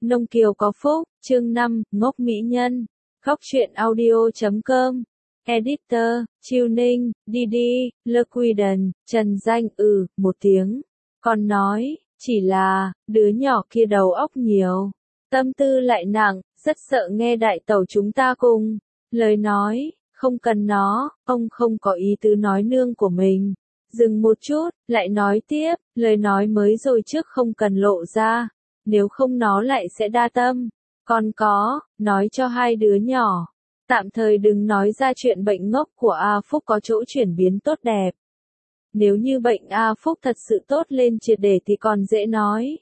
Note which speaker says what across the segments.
Speaker 1: Nông Kiều có phúc, chương 5, ngốc mỹ nhân. Khóc truyện audio.com. Editor, Chiêu Ninh, Didi, Lequiden, Trần Danh một tiếng. Còn nói, chỉ là, đứa nhỏ kia đầu óc nhiều. Tâm tư lại nặng, rất sợ nghe đại tẩu chúng ta cùng. Lời nói, không cần nó, ông không có ý tứ nói nương của mình. Dừng một chút, lại nói tiếp, lời nói mới rồi trước không cần lộ ra. Nếu không nó lại sẽ đa tâm. Còn có, nói cho hai đứa nhỏ. Tạm thời đừng nói ra chuyện bệnh ngốc của A Phúc có chỗ chuyển biến tốt đẹp. Nếu như bệnh A Phúc thật sự tốt lên triệt để thì còn dễ nói.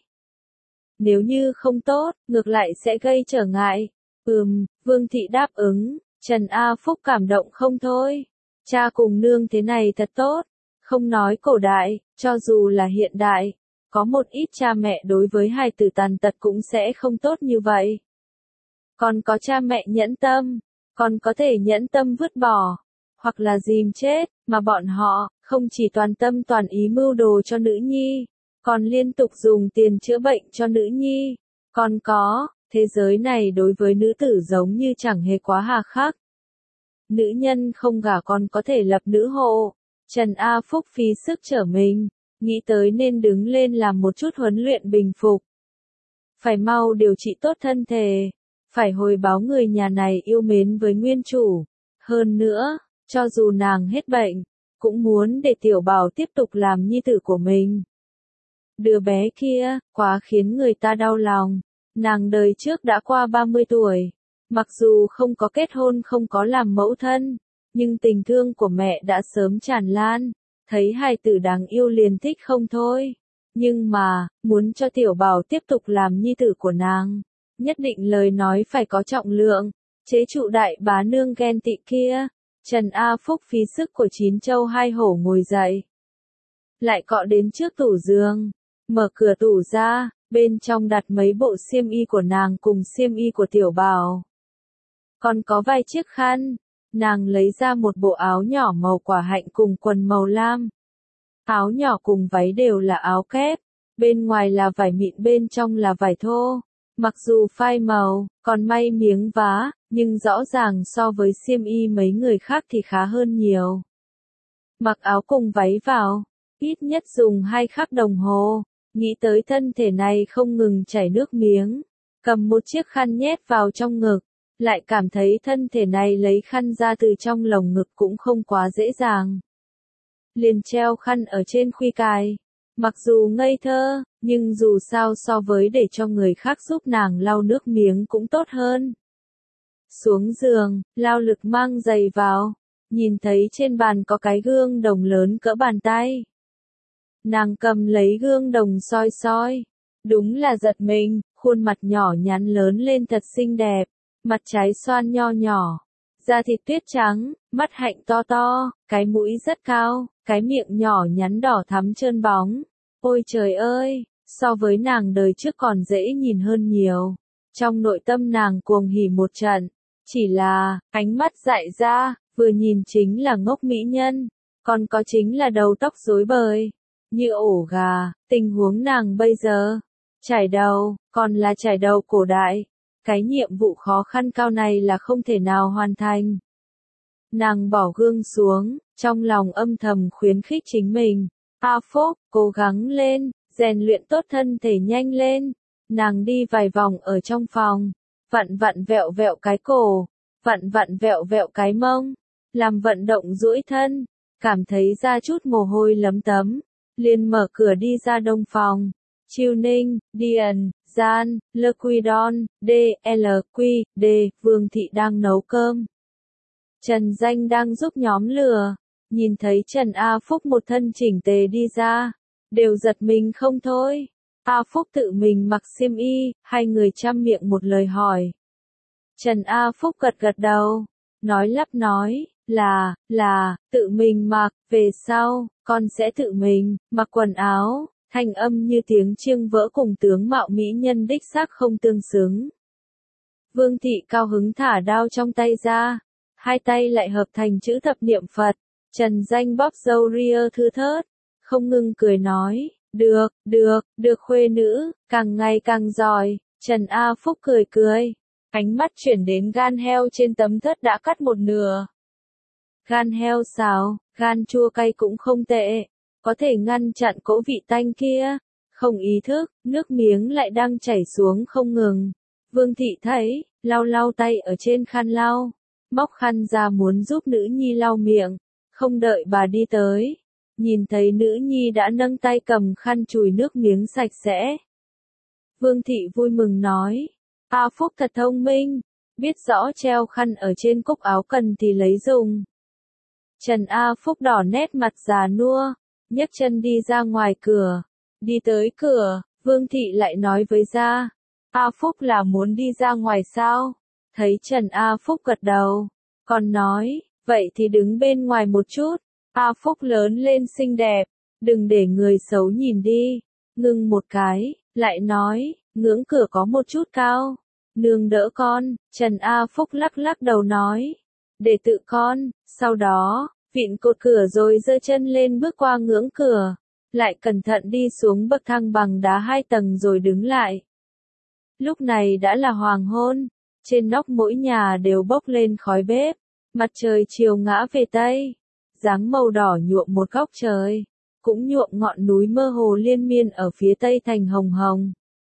Speaker 1: Nếu như không tốt, ngược lại sẽ gây trở ngại. Vương Thị đáp ứng, Trần A Phúc cảm động không thôi. Cha cùng nương thế này thật tốt. Không nói cổ đại, cho dù là hiện đại, có một ít cha mẹ đối với hài tử tàn tật cũng sẽ không tốt như vậy. Còn có cha mẹ nhẫn tâm, còn có thể nhẫn tâm vứt bỏ, hoặc là dìm chết, mà bọn họ, không chỉ toàn tâm toàn ý mưu đồ cho nữ nhi, còn liên tục dùng tiền chữa bệnh cho nữ nhi. Còn có, thế giới này đối với nữ tử giống như chẳng hề quá hà khắc. Nữ nhân không gả còn có thể lập nữ hộ. Trần A Phúc phí sức trở mình, nghĩ tới nên đứng lên làm một chút huấn luyện bình phục. Phải mau điều trị tốt thân thể, phải hồi báo người nhà này yêu mến với nguyên chủ. Hơn nữa, cho dù nàng hết bệnh, cũng muốn để Tiểu Bảo tiếp tục làm nhi tử của mình. Đứa bé kia, quá khiến người ta đau lòng. Nàng đời trước đã qua 30 tuổi, mặc dù không có kết hôn không có làm mẫu thân, nhưng tình thương của mẹ đã sớm tràn lan, thấy hài tử đáng yêu liền thích không thôi. Nhưng mà, muốn cho Tiểu Bảo tiếp tục làm nhi tử của nàng, nhất định lời nói phải có trọng lượng, chế trụ đại bá nương ghen tị kia. Trần A Phúc phí sức của 9 châu 2 hổ ngồi dậy. Lại cọ đến trước tủ giường, mở cửa tủ ra, bên trong đặt mấy bộ xiêm y của nàng cùng xiêm y của Tiểu Bảo. Còn có vài chiếc khăn. Nàng lấy ra một bộ áo nhỏ màu quả hạnh cùng quần màu lam. Áo nhỏ cùng váy đều là áo kép, bên ngoài là vải mịn bên trong là vải thô. Mặc dù phai màu, còn may miếng vá, nhưng rõ ràng so với xiêm y mấy người khác thì khá hơn nhiều. Mặc áo cùng váy vào, ít nhất dùng 2 khắc đồng hồ, nghĩ tới thân thể này không ngừng chảy nước miếng, cầm một chiếc khăn nhét vào trong ngực. Lại cảm thấy thân thể này lấy khăn ra từ trong lồng ngực cũng không quá dễ dàng. Liền treo khăn ở trên khuy cài. Mặc dù ngây thơ, nhưng dù sao so với để cho người khác giúp nàng lau nước miếng cũng tốt hơn. Xuống giường, lao lực mang giày vào. Nhìn thấy trên bàn có cái gương đồng lớn cỡ bàn tay. Nàng cầm lấy gương đồng soi soi. Đúng là giật mình, khuôn mặt nhỏ nhắn lớn lên thật xinh đẹp. Mặt trái xoan nho nhỏ, da thịt tuyết trắng, mắt hạnh to to, cái mũi rất cao, cái miệng nhỏ nhắn đỏ thắm trơn bóng. Ôi trời ơi, so với nàng đời trước còn dễ nhìn hơn nhiều. Trong nội tâm nàng cuồng hỉ một trận, chỉ là, ánh mắt dại ra, vừa nhìn chính là ngốc mỹ nhân, còn có chính là đầu tóc rối bời, như ổ gà. Tình huống nàng bây giờ, chải đầu, còn là chải đầu cổ đại. Cái nhiệm vụ khó khăn cao này là không thể nào hoàn thành. Nàng bỏ gương xuống, trong lòng âm thầm khuyến khích chính mình. A Phúc, cố gắng lên, rèn luyện tốt thân thể nhanh lên. Nàng đi vài vòng ở trong phòng, vặn vặn vẹo vẹo cái cổ, vặn vặn vẹo vẹo cái mông, làm vận động duỗi thân, cảm thấy ra chút mồ hôi lấm tấm, liền mở cửa đi ra đông phòng. Chiêu Ninh, Điền, Gian, Lequidon, D, Vương Thị đang nấu cơm. Trần Danh đang giúp nhóm lửa. Nhìn thấy Trần A Phúc một thân chỉnh tề đi ra, đều giật mình không thôi. A Phúc tự mình mặc xiêm y, hai người chăm miệng một lời hỏi. Trần A Phúc gật gật đầu, nói lắp nói, là, tự mình mặc, về sau, con sẽ tự mình, mặc quần áo. Thanh âm như tiếng chiêng vỡ cùng tướng mạo mỹ nhân đích xác không tương xứng. Vương Thị cao hứng thả đao trong tay ra, hai tay lại hợp thành chữ thập niệm Phật. Trần Danh bóp râu ria thưa thớt, không ngừng cười nói, được, khuê nữ, càng ngày càng giỏi, Trần A Phúc cười cười, ánh mắt chuyển đến gan heo trên tấm thớt đã cắt một nửa. Gan heo xào, gan chua cay cũng không tệ, có thể ngăn chặn cỗ vị tanh kia. Không ý thức, nước miếng lại đang chảy xuống không ngừng. Vương thị thấy, lau lau tay ở trên khăn lau, móc khăn ra muốn giúp nữ nhi lau miệng, không đợi bà đi tới. Nhìn thấy nữ nhi đã nâng tay cầm khăn chùi nước miếng sạch sẽ. Vương thị vui mừng nói, A Phúc thật thông minh, biết rõ treo khăn ở trên cúc áo cần thì lấy dùng. Trần A Phúc đỏ nét mặt già nua, nhấc chân đi ra ngoài cửa. Đi tới cửa, Vương thị lại nói với gia, A Phúc là muốn đi ra ngoài sao? Thấy Trần A Phúc gật đầu, còn nói, vậy thì đứng bên ngoài một chút. A Phúc lớn lên xinh đẹp, đừng để người xấu nhìn đi. Ngưng một cái, lại nói, ngưỡng cửa có một chút cao. Nương đỡ con, Trần A Phúc lắc lắc đầu nói, để tự con. Sau đó, vịn cột cửa rồi giơ chân lên bước qua ngưỡng cửa, lại cẩn thận đi xuống bậc thang bằng đá 2 tầng rồi đứng lại. Lúc này đã là hoàng hôn, trên nóc mỗi nhà đều bốc lên khói bếp, mặt trời chiều ngã về tây, dáng màu đỏ nhuộm một góc trời, cũng nhuộm ngọn núi mơ hồ liên miên ở phía tây thành hồng hồng.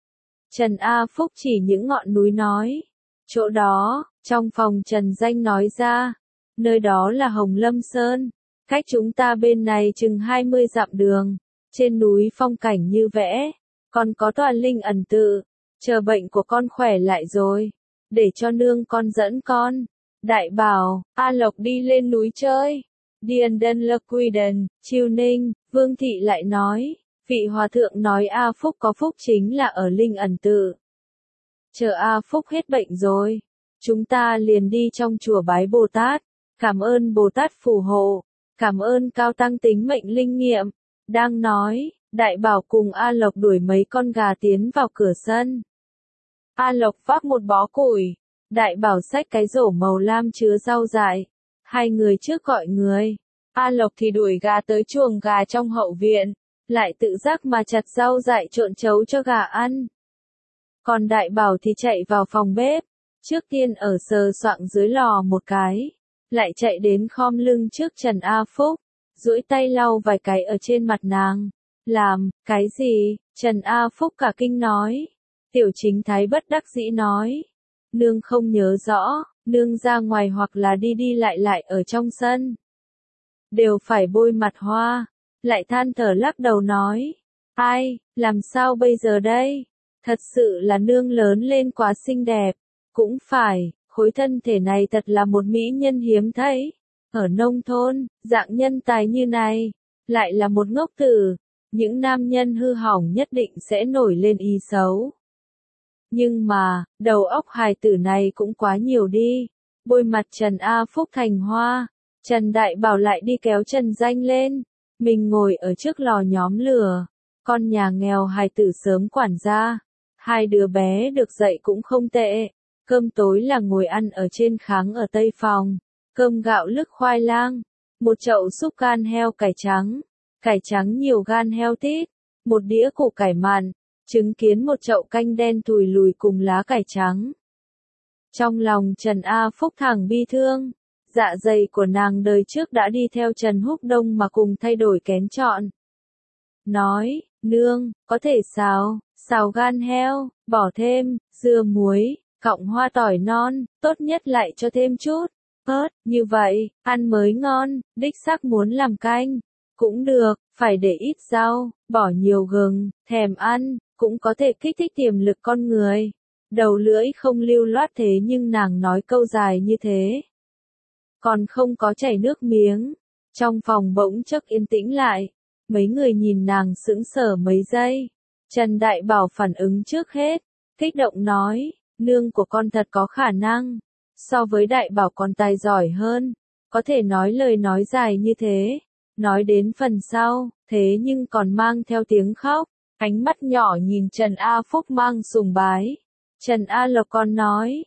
Speaker 1: Trần A Phúc chỉ những ngọn núi nói, chỗ đó, trong phòng Trần Danh nói ra, nơi đó là Hồng Lâm Sơn, cách chúng ta bên này chừng 20 dặm đường, trên núi phong cảnh như vẽ, còn có tòa linh ẩn tự, chờ bệnh của con khỏe lại rồi, để cho nương con dẫn con. Đại bảo, A Lộc đi lên núi chơi. Điền Đân Lơ Quy Đần, Chiêu Ninh, Vương Thị lại nói, vị hòa thượng nói A Phúc có phúc chính là ở linh ẩn tự. Chờ A Phúc hết bệnh rồi, chúng ta liền đi trong chùa bái Bồ Tát, cảm ơn Bồ Tát phù hộ, cảm ơn Cao Tăng tính mệnh linh nghiệm. Đang nói, Đại Bảo cùng A Lộc đuổi mấy con gà tiến vào cửa sân. A Lộc vác một bó củi, Đại Bảo xách cái rổ màu lam chứa rau dại. Hai người trước gọi người, A Lộc thì đuổi gà tới chuồng gà trong hậu viện, lại tự giác mà chặt rau dại trộn chấu cho gà ăn. Còn Đại Bảo thì chạy vào phòng bếp, trước tiên ở sờ soạng dưới lò một cái, lại chạy đến khom lưng trước Trần A Phúc, duỗi tay lau vài cái ở trên mặt nàng. Làm, cái gì? Trần A Phúc cả kinh nói. Tiểu Chính Thái bất đắc dĩ nói. Nương không nhớ rõ, nương ra ngoài hoặc là đi đi lại ở trong sân. Đều phải bôi mặt hoa, lại than thở lắc đầu nói. Ai, làm sao bây giờ đây? Thật sự là nương lớn lên quá xinh đẹp. Cũng phải, khối thân thể này thật là một mỹ nhân hiếm thấy. Ở nông thôn, dạng nhân tài như này, lại là một ngốc tử. Những nam nhân hư hỏng nhất định sẽ nổi lên ý xấu. Nhưng mà, đầu óc hài tử này cũng quá nhiều đi. Bôi mặt Trần A Phúc thành hoa. Trần Đại Bảo lại đi kéo Trần Danh lên. Mình ngồi ở trước lò nhóm lửa. Con nhà nghèo hài tử sớm quản gia. Hai đứa bé được dạy cũng không tệ. Cơm tối là ngồi ăn ở trên kháng ở tây phòng. Cơm gạo lứt khoai lang. Một chậu súp gan heo cải trắng nhiều gan heo tít. Một đĩa củ cải mặn. Chứng kiến một chậu canh đen thùi lùi cùng lá cải trắng. Trong lòng Trần A Phúc thẳng bi thương. Dạ dày của nàng đời trước đã đi theo Trần Húc Đông mà cùng thay đổi kén chọn. Nói, nương, có thể xào gan heo, bỏ thêm, dưa muối, cọng hoa tỏi non, tốt nhất lại cho thêm chút ớt, như vậy, ăn mới ngon, đích xác muốn làm canh. Cũng được, phải để ít rau, bỏ nhiều gừng, thèm ăn, cũng có thể kích thích tiềm lực con người. Đầu lưỡi không lưu loát thế nhưng nàng nói câu dài như thế. Còn không có chảy nước miếng. Trong phòng bỗng chốc yên tĩnh lại. Mấy người nhìn nàng sững sờ mấy giây. Trần Đại Bảo phản ứng trước hết. Kích động nói, nương của con thật có khả năng. So với Đại Bảo còn tài giỏi hơn. Có thể nói lời nói dài như thế. Nói đến phần sau, thế nhưng còn mang theo tiếng khóc. Ánh mắt nhỏ nhìn Trần A Phúc mang sùng bái. Trần A Lộc còn nói,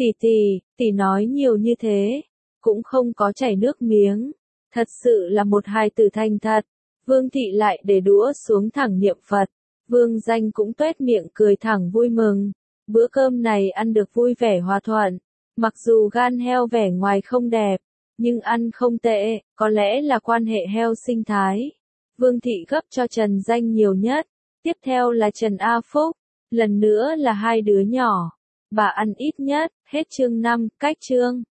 Speaker 1: tỷ nói nhiều như thế, cũng không có chảy nước miếng. Thật sự là một hài tử thành thật. Vương Thị lại để đũa xuống thẳng niệm Phật. Vương Danh cũng tuét miệng cười thẳng vui mừng. Bữa cơm này ăn được vui vẻ hòa thuận. Mặc dù gan heo vẻ ngoài không đẹp, nhưng ăn không tệ, có lẽ là quan hệ heo sinh thái. Vương Thị gấp cho Trần Danh nhiều nhất. Tiếp theo là Trần A Phúc. Lần nữa là hai đứa nhỏ. Bà ăn ít nhất, hết chương 5, cách chương.